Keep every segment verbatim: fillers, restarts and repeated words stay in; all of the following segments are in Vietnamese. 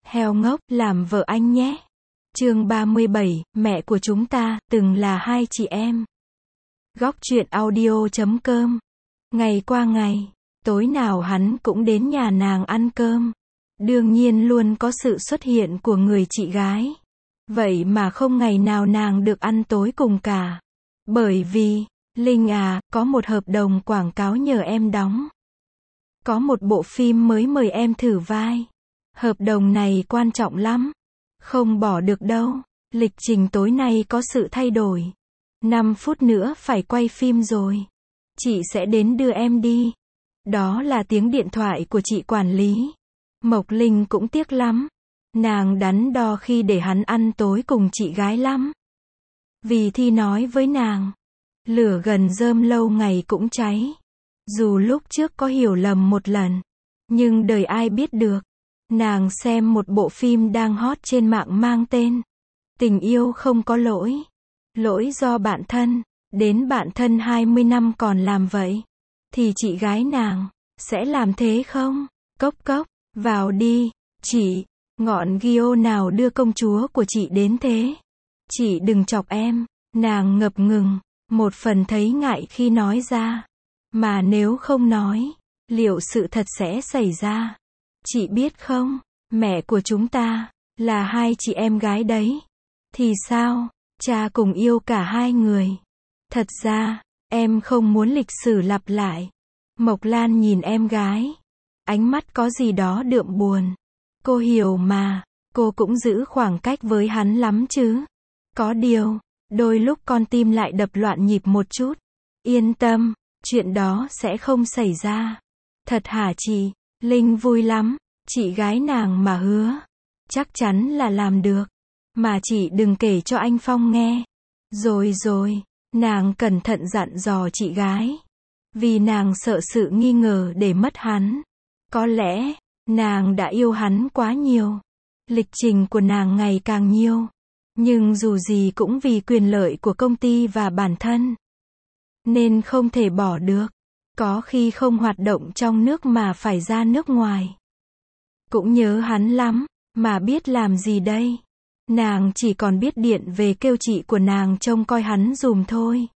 Heo ngốc, làm vợ anh nhé. Chương ba mươi bảy, mẹ của chúng ta, từng là hai chị em. Góc truyện audio chấm com. Ngày qua ngày, tối nào hắn cũng đến nhà nàng ăn cơm. Đương nhiên luôn có sự xuất hiện của người chị gái. Vậy mà không ngày nào nàng được ăn tối cùng cả. Bởi vì, Linh à, có một hợp đồng quảng cáo nhờ em đóng. Có một bộ phim mới mời em thử vai. Hợp đồng này quan trọng lắm. Không bỏ được đâu. Lịch trình tối nay có sự thay đổi. năm phút nữa phải quay phim rồi. Chị sẽ đến đưa em đi. Đó là tiếng điện thoại của chị quản lý. Mộc Linh cũng tiếc lắm. Nàng đắn đo khi để hắn ăn tối cùng chị gái lắm. Vì Thi nói với nàng, lửa gần rơm lâu ngày cũng cháy. Dù lúc trước có hiểu lầm một lần, nhưng đời ai biết được. Nàng xem một bộ phim đang hot trên mạng mang tên Tình yêu không có lỗi. Lỗi do bạn thân. Đến bạn thân hai mươi năm còn làm vậy. Thì chị gái nàng sẽ làm thế không? Cốc cốc, vào đi. Chị, ngọn Gio nào đưa công chúa của chị đến thế? Chị đừng chọc em. Nàng ngập ngừng, một phần thấy ngại khi nói ra. Mà nếu không nói, liệu sự thật sẽ xảy ra? Chị biết không, mẹ của chúng ta là hai chị em gái đấy. Thì sao? Cha cùng yêu cả hai người. Thật ra, em không muốn lịch sử lặp lại. Mộc Lan nhìn em gái. Ánh mắt có gì đó đượm buồn. Cô hiểu mà, cô cũng giữ khoảng cách với hắn lắm chứ. Có điều, đôi lúc con tim lại đập loạn nhịp một chút. Yên tâm, chuyện đó sẽ không xảy ra. Thật hả chị? Linh vui lắm. Chị gái nàng mà hứa. Chắc chắn là làm được. Mà chị đừng kể cho anh Phong nghe. Rồi rồi, nàng cẩn thận dặn dò chị gái. Vì nàng sợ sự nghi ngờ để mất hắn. Có lẽ, nàng đã yêu hắn quá nhiều. Lịch trình của nàng ngày càng nhiều. Nhưng dù gì cũng vì quyền lợi của công ty và bản thân. Nên không thể bỏ được. Có khi không hoạt động trong nước mà phải ra nước ngoài. Cũng nhớ hắn lắm, mà biết làm gì đây? Nàng chỉ còn biết điện về kêu chị của nàng trông coi hắn dùm thôi.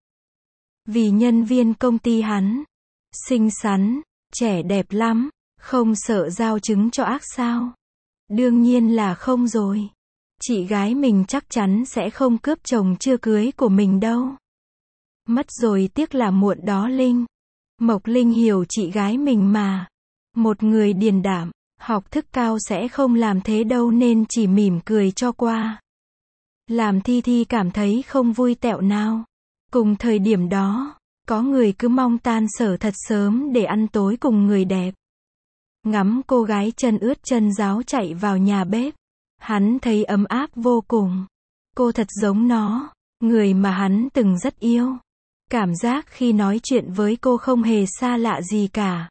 Vì nhân viên công ty hắn xinh xắn, trẻ đẹp lắm, không sợ giao trứng cho ác sao? Đương nhiên là không rồi. Chị gái mình chắc chắn sẽ không cướp chồng chưa cưới của mình đâu. Mất rồi tiếc là muộn đó Linh. Mộc Linh hiểu chị gái mình mà. Một người điềm đạm, học thức cao sẽ không làm thế đâu nên chỉ mỉm cười cho qua. Làm Thi Thi cảm thấy không vui tẹo nào. Cùng thời điểm đó, có người cứ mong tan sở thật sớm để ăn tối cùng người đẹp. Ngắm cô gái chân ướt chân ráo chạy vào nhà bếp. Hắn thấy ấm áp vô cùng. Cô thật giống nó, người mà hắn từng rất yêu. Cảm giác khi nói chuyện với cô không hề xa lạ gì cả.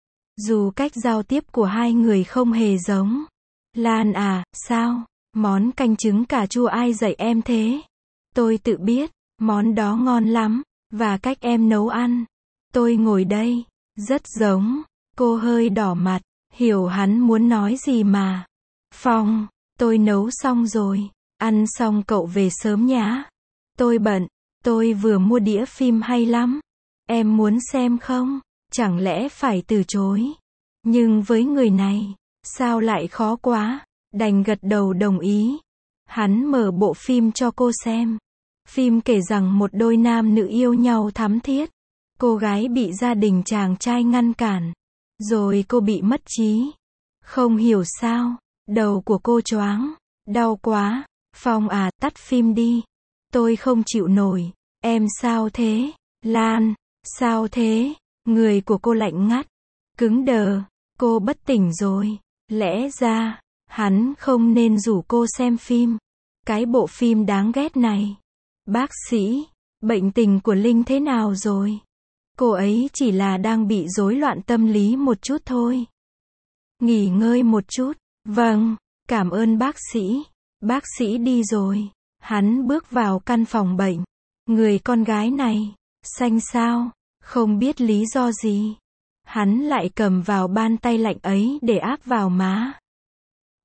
Dù cách giao tiếp của hai người không hề giống. Lan à, sao? Món canh trứng cà chua ai dạy em thế? Tôi tự biết, món đó ngon lắm, và cách em nấu ăn. Tôi ngồi đây, rất giống. Cô hơi đỏ mặt, hiểu hắn muốn nói gì mà. Phong, tôi nấu xong rồi, ăn xong cậu về sớm nhá. Tôi bận, tôi vừa mua đĩa phim hay lắm. Em muốn xem không? Chẳng lẽ phải từ chối? Nhưng với người này, sao lại khó quá? Đành gật đầu đồng ý. Hắn mở bộ phim cho cô xem. Phim kể rằng một đôi nam nữ yêu nhau thắm thiết. Cô gái bị gia đình chàng trai ngăn cản. Rồi cô bị mất trí. Không hiểu sao, đầu của cô choáng. Đau quá. Phong à, tắt phim đi. Tôi không chịu nổi. Em sao thế? Lan, sao thế? Người của cô lạnh ngắt. Cứng đờ. Cô bất tỉnh rồi. Lẽ ra, hắn không nên rủ cô xem phim. Cái bộ phim đáng ghét này. Bác sĩ, bệnh tình của Linh thế nào rồi? Cô ấy chỉ là đang bị rối loạn tâm lý một chút thôi. Nghỉ ngơi một chút. Vâng, cảm ơn bác sĩ. Bác sĩ đi rồi. Hắn bước vào căn phòng bệnh. Người con gái này, xanh xao, không biết lý do gì. Hắn lại cầm vào bàn tay lạnh ấy để áp vào má.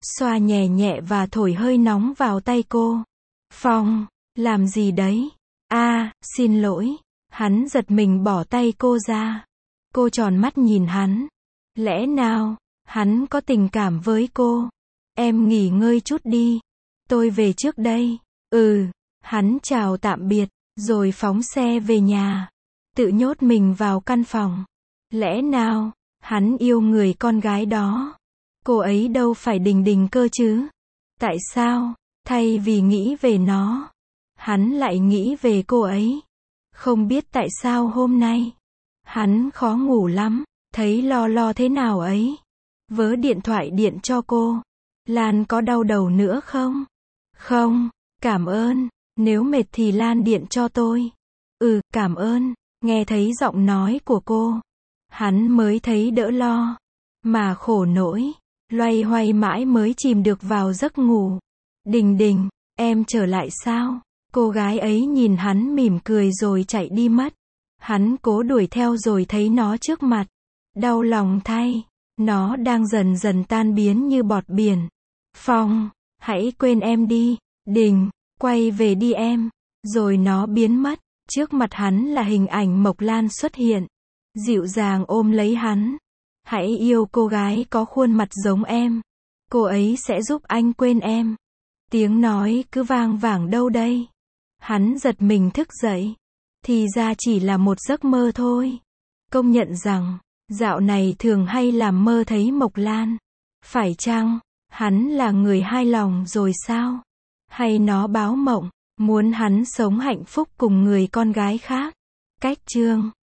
xoa nhẹ nhẹ và thổi hơi nóng vào tay cô. Phong, làm gì đấy? A, xin lỗi. Hắn giật mình bỏ tay cô ra. Cô tròn mắt nhìn hắn. Lẽ nào, hắn có tình cảm với cô? Em nghỉ ngơi chút đi. Tôi về trước đây. Ừ, hắn chào tạm biệt, rồi phóng xe về nhà. Tự nhốt mình vào căn phòng. Lẽ nào, hắn yêu người con gái đó? Cô ấy đâu phải Đình Đình cơ chứ? Tại sao, thay vì nghĩ về nó, hắn lại nghĩ về cô ấy? Không biết tại sao hôm nay, hắn khó ngủ lắm, thấy lo lo thế nào ấy. Vớ điện thoại điện cho cô. Lan có đau đầu nữa không? Không, cảm ơn, nếu mệt thì Lan điện cho tôi. Ừ, cảm ơn. Nghe thấy giọng nói của cô, hắn mới thấy đỡ lo. Mà khổ nỗi, loay hoay mãi mới chìm được vào giấc ngủ. Đình Đình, em trở lại sao? Cô gái ấy nhìn hắn mỉm cười rồi chạy đi mất. Hắn cố đuổi theo rồi thấy nó trước mặt. Đau lòng thay, nó đang dần dần tan biến như bọt biển. Phong, hãy quên em đi. Đình, quay về đi em. Rồi nó biến mất. Trước mặt hắn là hình ảnh Mộc Lan xuất hiện. Dịu dàng ôm lấy hắn. Hãy yêu cô gái có khuôn mặt giống em. Cô ấy sẽ giúp anh quên em. Tiếng nói cứ vang vẳng đâu đây. Hắn giật mình thức dậy. Thì ra chỉ là một giấc mơ thôi. Công nhận rằng, dạo này thường hay làm mơ thấy Mộc Lan. Phải chăng, hắn là người hai lòng rồi sao? Hay nó báo mộng, muốn hắn sống hạnh phúc cùng người con gái khác? Cách chương